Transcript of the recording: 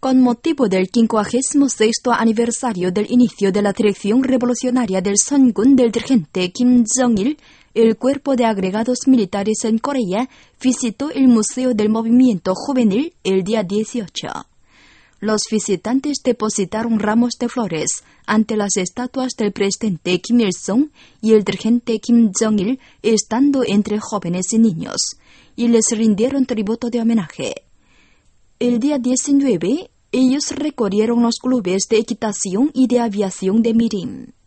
Con motivo del 56º aniversario del inicio de la dirección revolucionaria del Songun del dirigente Kim Jong-il, el Cuerpo de Agregados Militares en Corea visitó el Museo del Movimiento Juvenil el día 18. Los visitantes depositaron ramos de flores ante las estatuas del presidente Kim Il-sung y el dirigente Kim Jong-il, estando entre jóvenes y niños, y les rindieron tributo de homenaje. El día 19, ellos recorrieron los clubes de equitación y de aviación de Mirim.